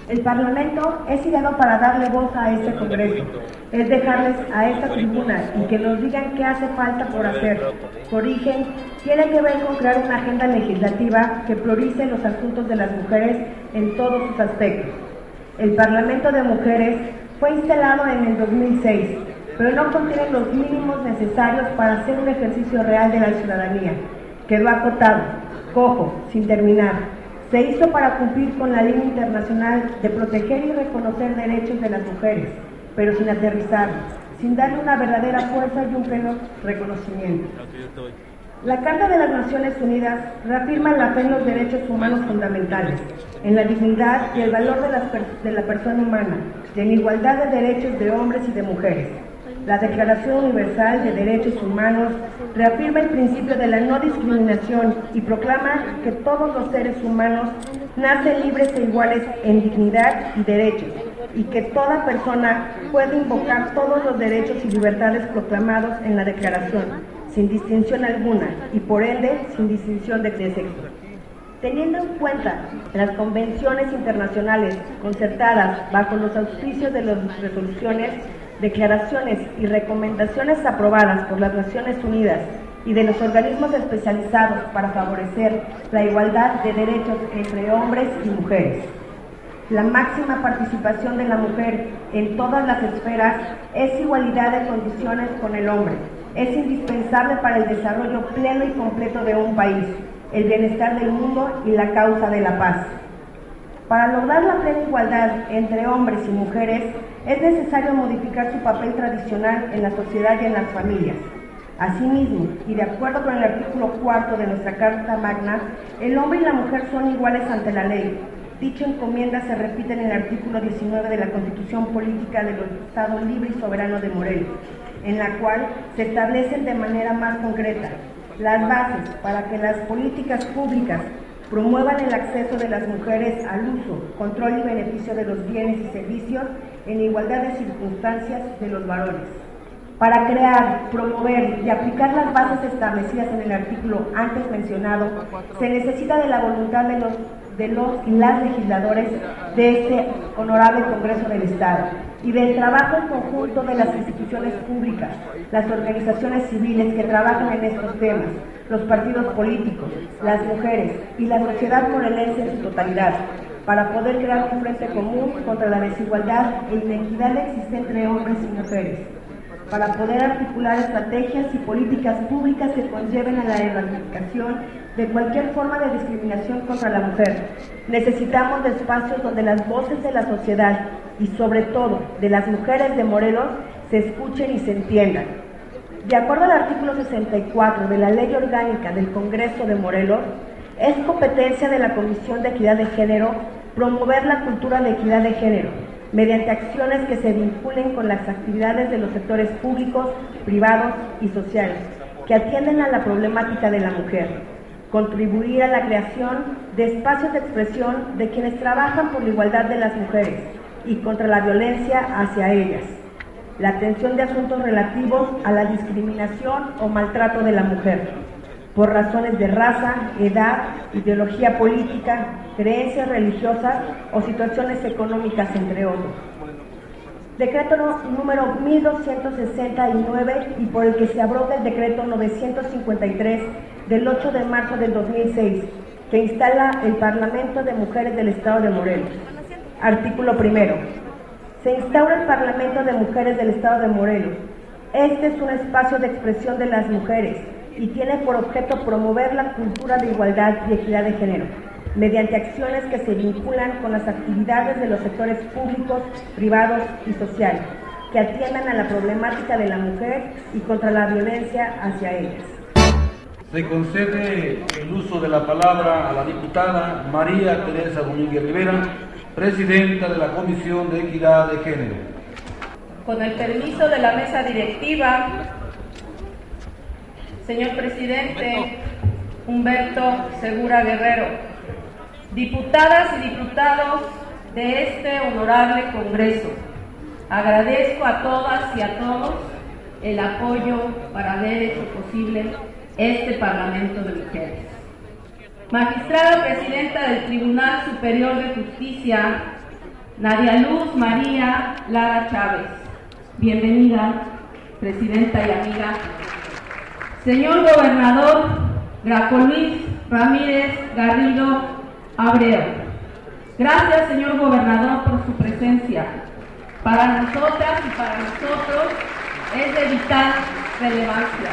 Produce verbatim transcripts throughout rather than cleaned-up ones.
El Parlamento es ideado para darle voz a este Congreso, es dejarles a esta tribuna y que nos digan qué hace falta por hacer. Su origen tiene que ver con crear una agenda legislativa que priorice los asuntos de las mujeres en todos sus aspectos. El Parlamento de Mujeres fue instalado en el dos mil seis, pero no contiene los mínimos necesarios para hacer un ejercicio real de la ciudadanía. Quedó acotado, cojo, sin terminar. Se hizo para cumplir con la línea internacional de proteger y reconocer derechos de las mujeres, pero sin aterrizar, sin darle una verdadera fuerza y un pleno reconocimiento. La Carta de las Naciones Unidas reafirma la fe en los derechos humanos fundamentales, en la dignidad y el valor de, las de la persona humana, y en igualdad de derechos de hombres y de mujeres. La Declaración Universal de Derechos Humanos reafirma el principio de la no discriminación y proclama que todos los seres humanos nacen libres e iguales en dignidad y derechos, y que toda persona puede invocar todos los derechos y libertades proclamados en la Declaración, sin distinción alguna, y por ende sin distinción de sexo. Teniendo en cuenta las convenciones internacionales concertadas bajo los auspicios de las resoluciones, declaraciones y recomendaciones aprobadas por las Naciones Unidas y de los organismos especializados para favorecer la igualdad de derechos entre hombres y mujeres. La máxima participación de la mujer en todas las esferas es igualdad de condiciones con el hombre. Es indispensable para el desarrollo pleno y completo de un país, el bienestar del mundo y la causa de la paz. Para lograr la plena igualdad entre hombres y mujeres, es necesario modificar su papel tradicional en la sociedad y en las familias. Asimismo, y de acuerdo con el artículo cuarto de nuestra Carta Magna, el hombre y la mujer son iguales ante la ley. Dicha encomienda se repite en el artículo diecinueve de la Constitución Política del Estado Libre y Soberano de Morelos, en la cual se establecen de manera más concreta las bases para que las políticas públicas promuevan el acceso de las mujeres al uso, control y beneficio de los bienes y servicios en igualdad de circunstancias de los varones. Para crear, promover y aplicar las bases establecidas en el artículo antes mencionado, se necesita de la voluntad de los, de los y las legisladores de este honorable Congreso del Estado y del trabajo en conjunto de las instituciones públicas, las organizaciones civiles que trabajan en estos temas, los partidos políticos, las mujeres y la sociedad morelense en su totalidad, para poder crear un frente común contra la desigualdad e inequidad existente entre hombres y mujeres, para poder articular estrategias y políticas públicas que conlleven a la erradicación de cualquier forma de discriminación contra la mujer. Necesitamos de espacios donde las voces de la sociedad y sobre todo de las mujeres de Morelos se escuchen y se entiendan. De acuerdo al artículo sesenta y cuatro de la Ley Orgánica del Congreso de Morelos, es competencia de la Comisión de Equidad de Género promover la cultura de equidad de género, mediante acciones que se vinculen con las actividades de los sectores públicos, privados y sociales, que atienden a la problemática de la mujer, contribuir a la creación de espacios de expresión de quienes trabajan por la igualdad de las mujeres y contra la violencia hacia ellas, la atención de asuntos relativos a la discriminación o maltrato de la mujer, por razones de raza, edad, ideología política, creencias religiosas o situaciones económicas, entre otros. Decreto número mil doscientos sesenta y nueve y por el que se abroga el decreto novecientos cincuenta y tres del ocho de marzo del dos mil seis, que instala el Parlamento de Mujeres del Estado de Morelos. Artículo primero. Se instaura el Parlamento de Mujeres del Estado de Morelos. Este es un espacio de expresión de las mujeres y tiene por objeto promover la cultura de igualdad y equidad de género, mediante acciones que se vinculan con las actividades de los sectores públicos, privados y sociales, que atiendan a la problemática de la mujer y contra la violencia hacia ellas. Se concede el uso de la palabra a la diputada María Teresa Domínguez Rivera, presidenta de la Comisión de Equidad de Género. Con el permiso de la mesa directiva, señor presidente Humberto Segura Guerrero, diputadas y diputados de este honorable Congreso, agradezco a todas y a todos el apoyo para haber hecho posible este Parlamento de Mujeres. Magistrada presidenta del Tribunal Superior de Justicia, Nadia Luz María Lara Chávez. Bienvenida, presidenta y amiga. Señor Gobernador Graco Luis Ramírez Garrido Abreu. Gracias, señor Gobernador, por su presencia. Para nosotras y para nosotros es de vital relevancia.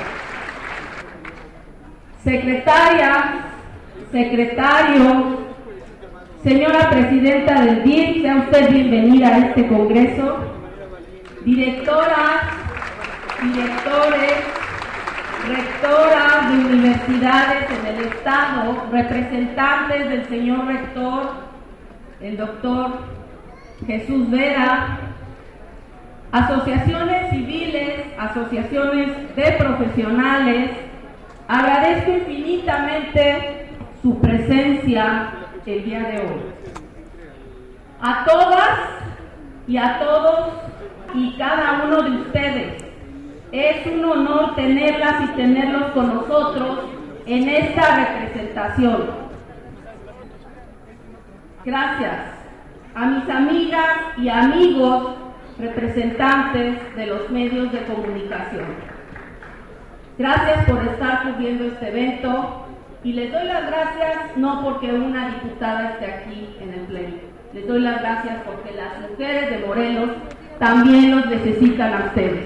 Secretaria, secretario, señora presidenta del D I F, sea usted bienvenida a este congreso. Directoras, directores, rectoras de universidades en el estado, representantes del señor rector, el doctor Jesús Vera, asociaciones civiles, asociaciones de profesionales, agradezco infinitamente su presencia el día de hoy. A todas y a todos y cada uno de ustedes, es un honor tenerlas y tenerlos con nosotros en esta representación. Gracias a mis amigas y amigos representantes de los medios de comunicación. Gracias por estar cubriendo este evento y les doy las gracias no porque una diputada esté aquí en el pleno, les doy las gracias porque las mujeres de Morelos también los necesitan a ustedes.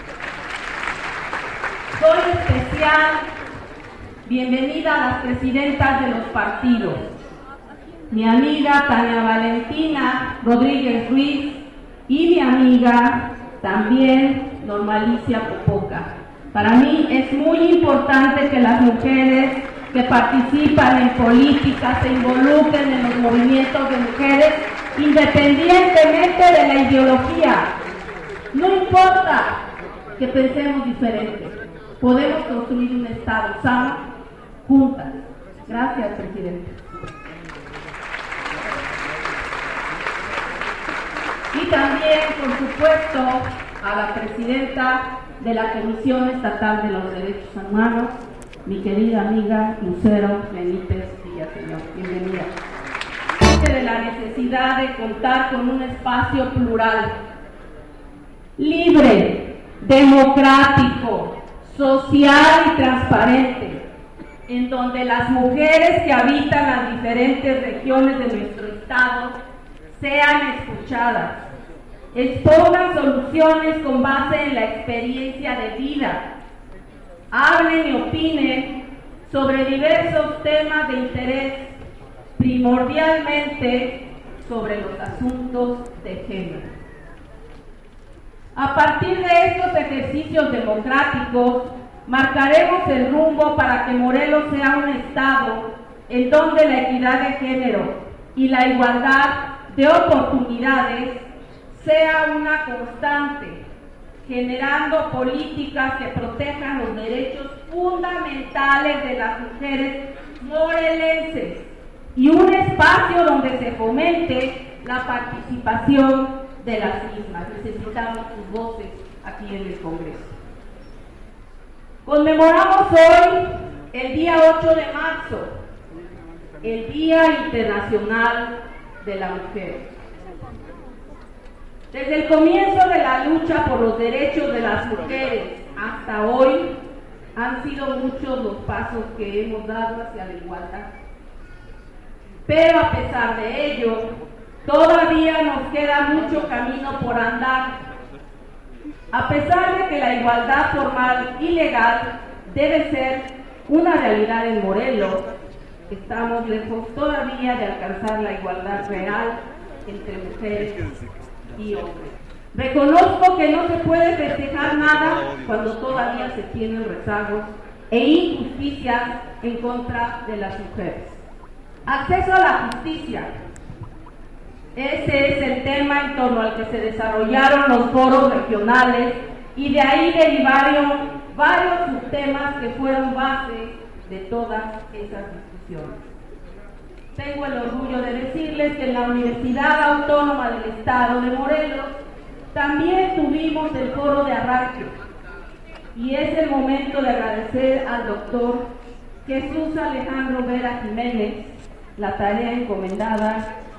Soy especial bienvenida a las presidentas de los partidos, mi amiga Tania Valentina Rodríguez Ruiz y mi amiga también Norma Alicia Popoca. Para mí es muy importante que las mujeres que participan en política se involucren en los movimientos de mujeres independientemente de la ideología. No importa que pensemos diferente, podemos construir un Estado sano juntas. Gracias, presidente. Y también, por supuesto, a la presidenta de la Comisión Estatal de los Derechos Humanos, mi querida amiga Lucero Benítez Villaseñor. Bienvenida. De la necesidad de contar con un espacio plural, libre, democrático, social y transparente, en donde las mujeres que habitan las diferentes regiones de nuestro estado sean escuchadas, expongan soluciones con base en la experiencia de vida, hablen y opinen sobre diversos temas de interés, primordialmente sobre los asuntos de género. A partir de estos ejercicios democráticos, marcaremos el rumbo para que Morelos sea un estado en donde la equidad de género y la igualdad de oportunidades sea una constante, generando políticas que protejan los derechos fundamentales de las mujeres morelenses y un espacio donde se fomente la participación de las mismas. Necesitamos sus voces aquí en el Congreso. Conmemoramos hoy el día ocho de marzo, el Día Internacional de la Mujer. Desde el comienzo de la lucha por los derechos de las mujeres hasta hoy, han sido muchos los pasos que hemos dado hacia la igualdad. Pero a pesar de ello, todavía nos queda mucho camino por andar. A pesar de que la igualdad formal y legal debe ser una realidad en Morelos, estamos lejos todavía de alcanzar la igualdad real entre mujeres y hombres. Reconozco que no se puede festejar nada cuando todavía se tienen rezagos e injusticias en contra de las mujeres. Acceso a la justicia. Ese es el tema en torno al que se desarrollaron los foros regionales y de ahí derivaron varios subtemas que fueron base de todas esas discusiones. Tengo el orgullo de decirles que en la Universidad Autónoma del Estado de Morelos también tuvimos el foro de arranque y es el momento de agradecer al doctor Jesús Alejandro Vera Jiménez la tarea encomendada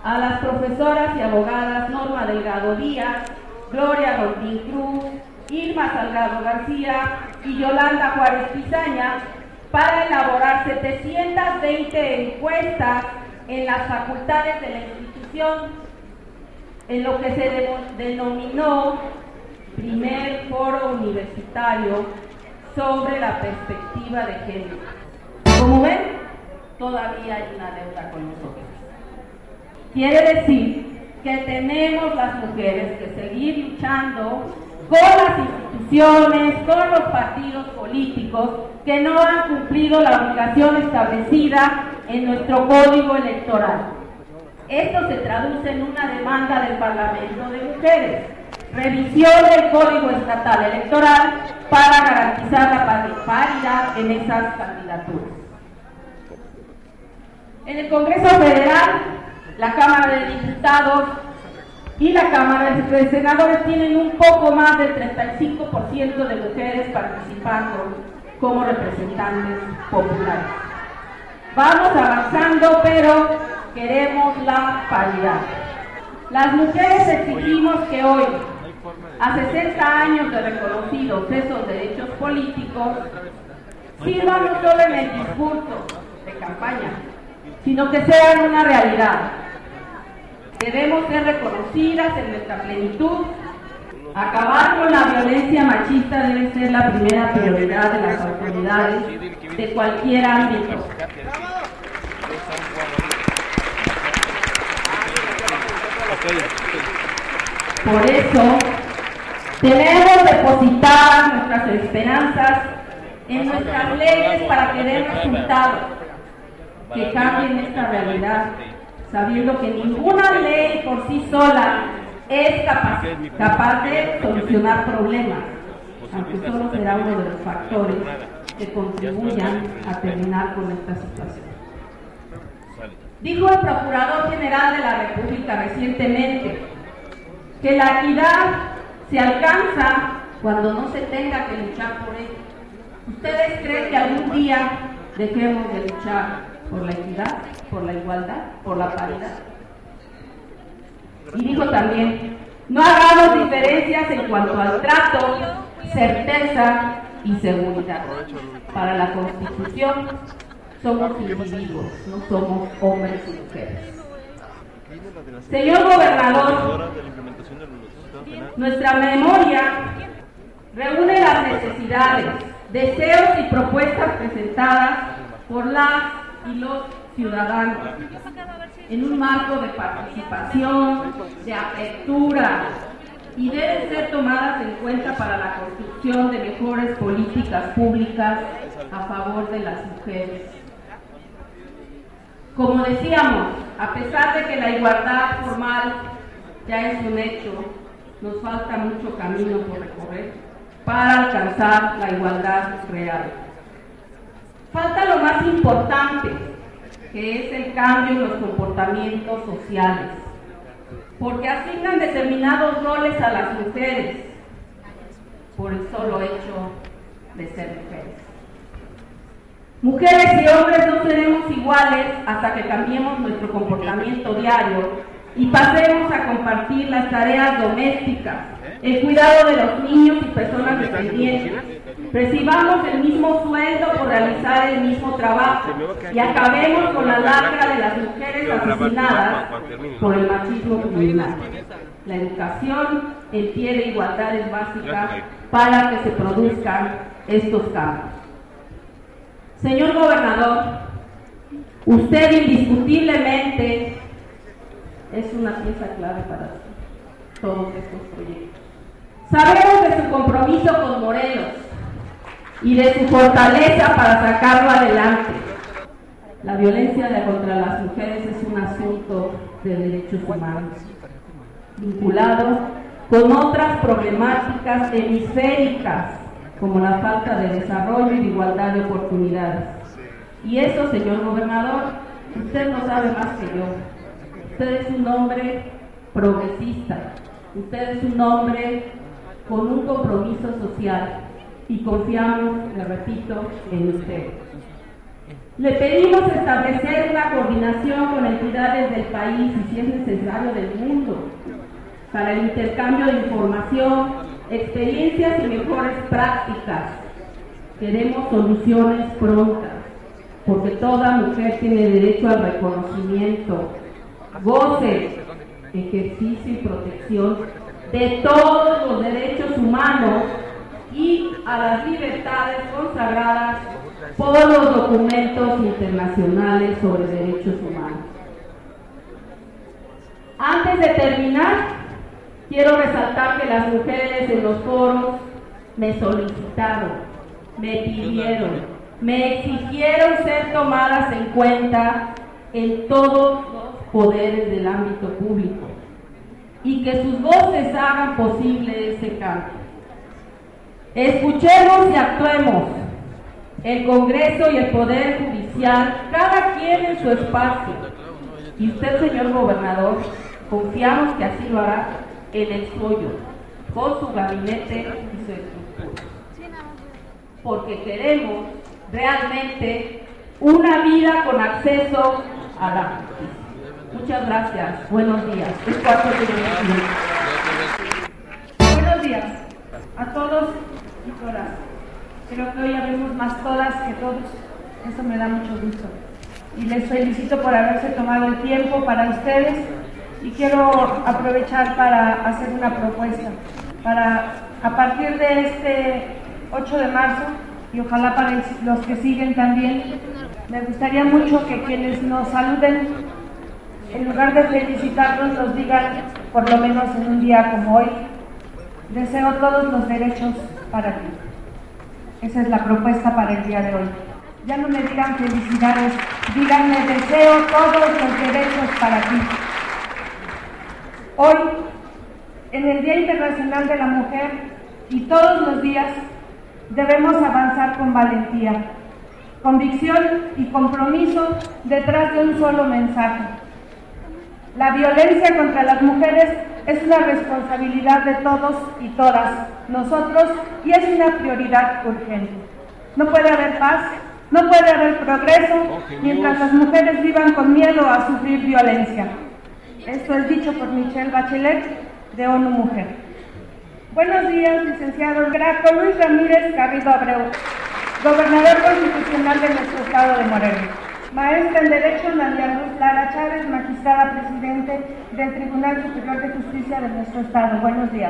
a las profesoras y abogadas Norma Delgado Díaz, Gloria Ortiz Cruz, Irma Salgado García y Yolanda Juárez Pizaña para elaborar setecientas veinte encuestas en las facultades de la institución, en lo que se denominó primer foro universitario sobre la perspectiva de género. Como ven, todavía hay una deuda con nosotros. Quiere decir que tenemos las mujeres que seguir luchando con las instituciones, con los partidos políticos que no han cumplido la obligación establecida en nuestro código electoral. Esto se traduce en una demanda del Parlamento de Mujeres, revisión del Código Estatal Electoral para garantizar la paridad en esas candidaturas. En el Congreso Federal, la Cámara de Diputados y la Cámara de Senadores tienen un poco más del treinta y cinco por ciento de mujeres participando como representantes populares. Vamos avanzando, pero queremos la paridad. Las mujeres exigimos que hoy, a sesenta años de reconocidos esos derechos políticos, sirvan no solo en el discurso de campaña, sino que sean una realidad. Debemos ser reconocidas en nuestra plenitud. Acabar con la violencia machista debe ser la primera prioridad de las autoridades de cualquier ámbito. Por eso, debemos depositar nuestras esperanzas en nuestras leyes para que den resultados, que cambien esta realidad, sabiendo que ninguna ley por sí sola es capaz, capaz de solucionar problemas, aunque solo será uno de los factores que contribuyan a terminar con esta situación. Dijo el Procurador General de la República recientemente que la equidad se alcanza cuando no se tenga que luchar por ella. ¿Ustedes creen que algún día dejemos de luchar por la equidad, por la igualdad, por la paridad? Y dijo también, no hagamos diferencias en cuanto al trato, certeza y seguridad. Para la Constitución somos individuos, no somos hombres y mujeres. Señor Gobernador, nuestra memoria reúne las necesidades, deseos y propuestas presentadas por las y los ciudadanos en un marco de participación, de apertura, y deben ser tomadas en cuenta para la construcción de mejores políticas públicas a favor de las mujeres. Como decíamos, a pesar de que la igualdad formal ya es un hecho, nos falta mucho camino por recorrer para alcanzar la igualdad real. Falta lo más importante, que es el cambio en los comportamientos sociales, porque asignan determinados roles a las mujeres por el solo hecho de ser mujeres. Mujeres y hombres no seremos iguales hasta que cambiemos nuestro comportamiento diario y pasemos a compartir las tareas domésticas, el cuidado de los niños y personas dependientes, recibamos el mismo sueldo por realizar el mismo trabajo y acabemos con la lacra de las mujeres asesinadas por el machismo criminal. La educación en pie de igualdad es básica para que se produzcan estos cambios. Señor Gobernador, usted indiscutiblemente es una pieza clave para todos estos proyectos. Sabemos de su compromiso con Morelos y de su fortaleza para sacarlo adelante. La violencia contra las mujeres es un asunto de derechos humanos, vinculado con otras problemáticas hemisféricas, como la falta de desarrollo y de igualdad de oportunidades. Y eso, señor Gobernador, usted lo sabe más que yo. Usted es un hombre progresista, usted es un hombre con un compromiso social y confiamos, le repito, en usted. Le pedimos establecer una coordinación con entidades del país y, si es necesario, del mundo, para el intercambio de información, experiencias y mejores prácticas. Queremos soluciones prontas, porque toda mujer tiene derecho al reconocimiento, goce, ejercicio y protección de todos los derechos humanos y a las libertades consagradas por los documentos internacionales sobre derechos humanos. Antes de terminar, quiero resaltar que las mujeres en los foros me solicitaron, me pidieron, me exigieron ser tomadas en cuenta en todos los poderes del ámbito público y que sus voces hagan posible ese cambio. Escuchemos y actuemos. El Congreso y el Poder Judicial, cada quien en su espacio. Y usted, señor gobernador, confiamos que así lo hará en el suyo, con su gabinete y su estructura. Porque queremos realmente una vida con acceso a la justicia. Muchas gracias. Buenos días. Es cuatro de Buenos días a todos y todas. Creo que hoy habemos más todas que todos. Eso me da mucho gusto. Y les felicito por haberse tomado el tiempo para ustedes. Y quiero aprovechar para hacer una propuesta. Para, a partir de este ocho de marzo, y ojalá para los que siguen también, me gustaría mucho que quienes nos saluden, en lugar de felicitarnos, nos digan, por lo menos en un día como hoy, deseo todos los derechos para ti. Esa es la propuesta para el día de hoy. Ya no me digan felicidades, díganme deseo todos los derechos para ti. Hoy, en el Día Internacional de la Mujer y todos los días, debemos avanzar con valentía, convicción y compromiso detrás de un solo mensaje. La violencia contra las mujeres es una responsabilidad de todos y todas nosotros y es una prioridad urgente. No puede haber paz, no puede haber progreso mientras las mujeres vivan con miedo a sufrir violencia. Esto es dicho por Michelle Bachelet, de ONU Mujer. Buenos días, licenciado Graco Luis Ramírez Garrido Abreu, gobernador constitucional de nuestro estado de Morelos. Maestra en Derecho, Nadia Luz Lara Chávez, magistrada presidente del Tribunal Superior de Justicia de nuestro estado. Buenos días.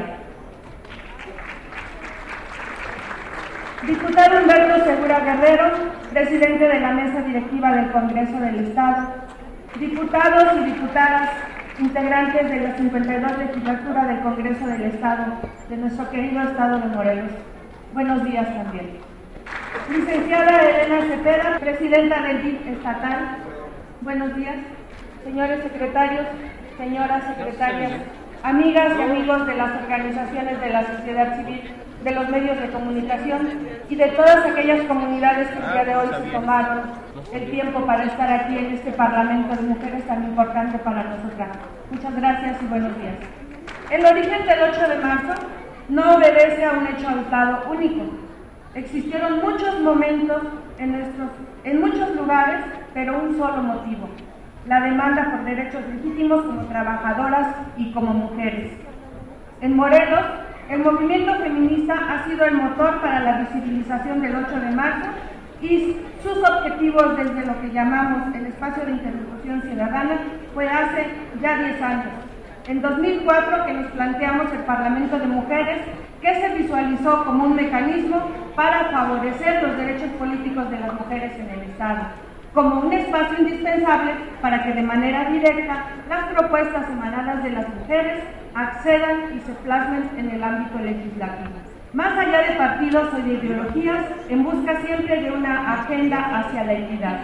Diputado Humberto Segura Guerrero, presidente de la mesa directiva del Congreso del Estado. Diputados y diputadas, integrantes de la cincuenta y dos legislatura del Congreso del Estado, de nuestro querido estado de Morelos. Buenos días también. Licenciada Elena Cepeda, presidenta del D I F estatal. Buenos días. Señores secretarios, señoras secretarias, amigas y amigos de las organizaciones de la sociedad civil, de los medios de comunicación y de todas aquellas comunidades que el día de hoy se tomaron el tiempo para estar aquí en este Parlamento de Mujeres tan importante para nosotras. Muchas gracias y buenos días. El origen del ocho de marzo no obedece a un hecho aislado único. Existieron muchos momentos en, nuestros, en muchos lugares, pero un solo motivo: la demanda por derechos legítimos como trabajadoras y como mujeres. En Morelos, el movimiento feminista ha sido el motor para la visibilización del ocho de marzo y sus objetivos desde lo que llamamos el espacio de interlocución ciudadana fue hace ya diez años. En dos mil cuatro que nos planteamos el Parlamento de Mujeres, que se visualizó como un mecanismo para favorecer los derechos políticos de las mujeres en el Estado, como un espacio indispensable para que de manera directa las propuestas emanadas de las mujeres accedan y se plasmen en el ámbito legislativo. Más allá de partidos o de ideologías, en busca siempre de una agenda hacia la equidad.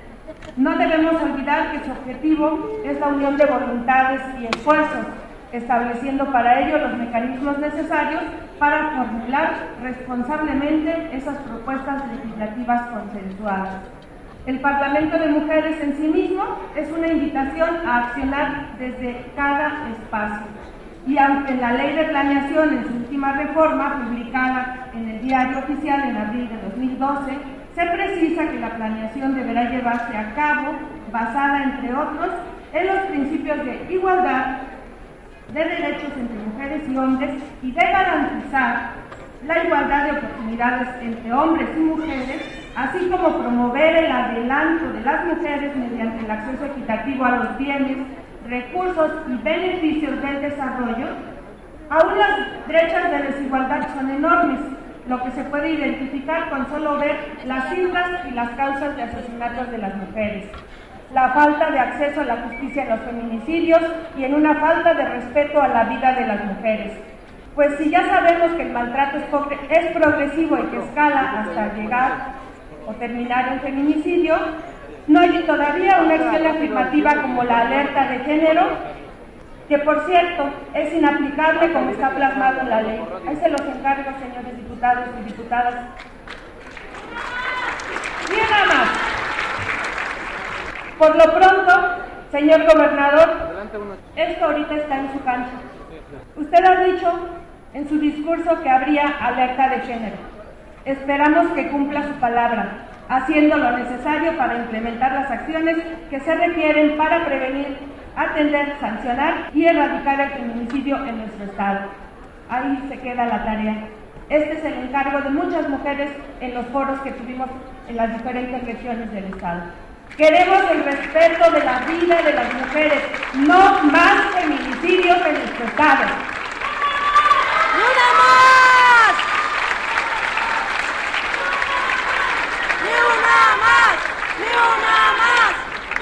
No debemos olvidar que su objetivo es la unión de voluntades y esfuerzos, estableciendo para ello los mecanismos necesarios para formular responsablemente esas propuestas legislativas consensuadas. El Parlamento de Mujeres en sí mismo es una invitación a accionar desde cada espacio. Y aunque la Ley de Planeación, en su última reforma, publicada en el Diario Oficial en abril de dos mil doce, se precisa que la planeación deberá llevarse a cabo basada, entre otros, en los principios de igualdad, de derechos entre mujeres y hombres y de garantizar la igualdad de oportunidades entre hombres y mujeres, así como promover el adelanto de las mujeres mediante el acceso equitativo a los bienes, recursos y beneficios del desarrollo. Aún las brechas de desigualdad son enormes, lo que se puede identificar con solo ver las cifras y las causas de asesinatos de las mujeres, la falta de acceso a la justicia en los feminicidios y en una falta de respeto a la vida de las mujeres. Pues si ya sabemos que el maltrato es progresivo y que escala hasta llegar o terminar en feminicidio, no hay todavía una acción afirmativa como la alerta de género, que por cierto es inaplicable como está plasmado en la ley. Ahí se los encargo, señores diputados y diputadas. Y nada más. Por lo pronto, señor gobernador, esto ahorita está en su cancha. Usted ha dicho en su discurso que habría alerta de género. Esperamos que cumpla su palabra, haciendo lo necesario para implementar las acciones que se requieren para prevenir, atender, sancionar y erradicar el feminicidio en nuestro estado. Ahí se queda la tarea. Este es el encargo de muchas mujeres en los foros que tuvimos en las diferentes regiones del estado. Queremos el respeto de la vida de las mujeres, no más feminicidios en nuestro estado. ¡Ni una más! ¡Ni una más! ¡Ni una más!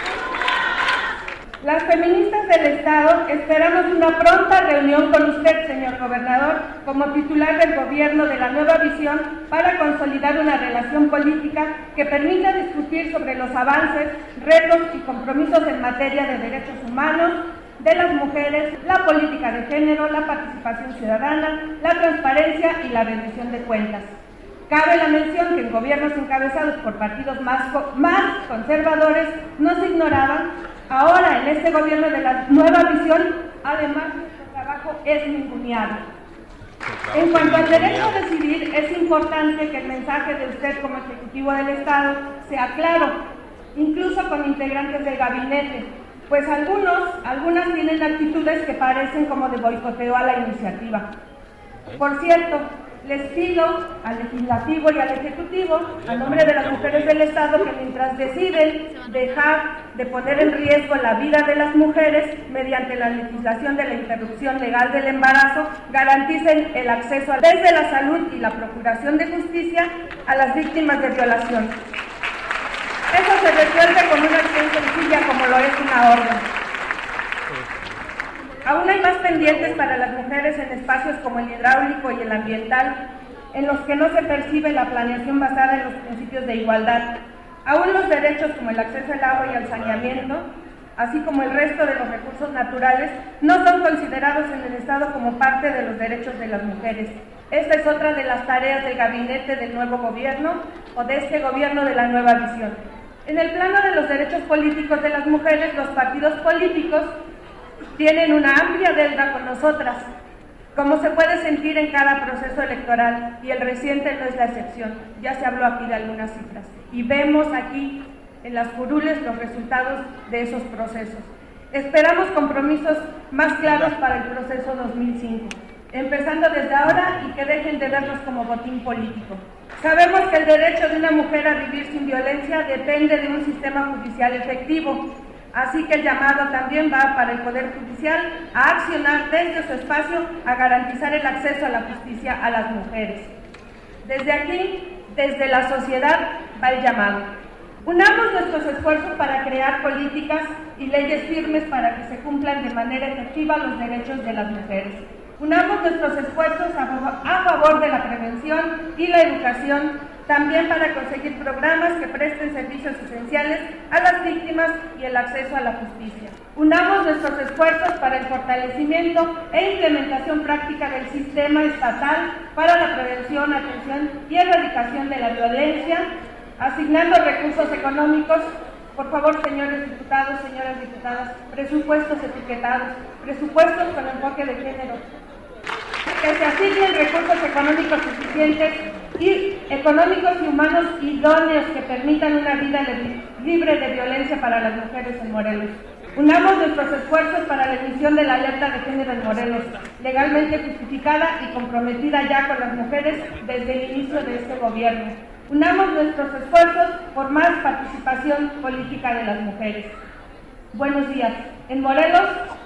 Las feministas del Estado esperamos una pronta reunión con usted, señor gobernador, como titular del gobierno de la nueva visión para consolidar una relación política que permita discutir sobre los avances, retos y compromisos en materia de derechos humanos, de las mujeres, la política de género, la participación ciudadana, la transparencia y la rendición de cuentas. Cabe la mención que en gobiernos encabezados por partidos más, más conservadores no se ignoraban. Ahora, en este gobierno de la nueva visión, además, nuestro trabajo es ninguneado. En cuanto al derecho a decidir, es importante que el mensaje de usted como Ejecutivo del Estado sea claro, incluso con integrantes del gabinete, pues algunos, algunas tienen actitudes que parecen como de boicoteo a la iniciativa. Por cierto, les pido al Legislativo y al Ejecutivo, a nombre de las mujeres del Estado, que mientras deciden dejar de poner en riesgo la vida de las mujeres mediante la legislación de la interrupción legal del embarazo, garanticen el acceso desde la salud y la procuración de justicia a las víctimas de violación. Eso se resuelve con una acción sencilla como lo es una orden. Aún hay más pendientes para las mujeres en espacios como el hidráulico y el ambiental, en los que no se percibe la planeación basada en los principios de igualdad. Aún los derechos como el acceso al agua y al saneamiento, así como el resto de los recursos naturales, no son considerados en el Estado como parte de los derechos de las mujeres. Esta es otra de las tareas del gabinete del nuevo gobierno o de este gobierno de la nueva visión. En el plano de los derechos políticos de las mujeres, los partidos políticos tienen una amplia deuda con nosotras, como se puede sentir en cada proceso electoral, y el reciente no es la excepción. Ya se habló aquí de algunas cifras, y vemos aquí en las curules los resultados de esos procesos. Esperamos compromisos más claros para el proceso dos mil cinco, empezando desde ahora, y que dejen de vernos como botín político. Sabemos que el derecho de una mujer a vivir sin violencia depende de un sistema judicial efectivo, así que el llamado también va para el Poder Judicial a accionar desde su espacio a garantizar el acceso a la justicia a las mujeres. Desde aquí, desde la sociedad, va el llamado. Unamos nuestros esfuerzos para crear políticas y leyes firmes para que se cumplan de manera efectiva los derechos de las mujeres. Unamos nuestros esfuerzos a favor de la prevención y la educación, también para conseguir programas que presten servicios esenciales a las víctimas y el acceso a la justicia. Unamos nuestros esfuerzos para el fortalecimiento e implementación práctica del sistema estatal para la prevención, atención y erradicación de la violencia, asignando recursos económicos. Por favor, señores diputados, señoras diputadas, presupuestos etiquetados, presupuestos con enfoque de género, que se asignen recursos económicos suficientes y económicos y humanos idóneos que permitan una vida libre de violencia para las mujeres en Morelos. Unamos nuestros esfuerzos para la emisión de la alerta de género en Morelos, legalmente justificada y comprometida ya con las mujeres desde el inicio de este gobierno. Unamos nuestros esfuerzos por más participación política de las mujeres. Buenos días. En Morelos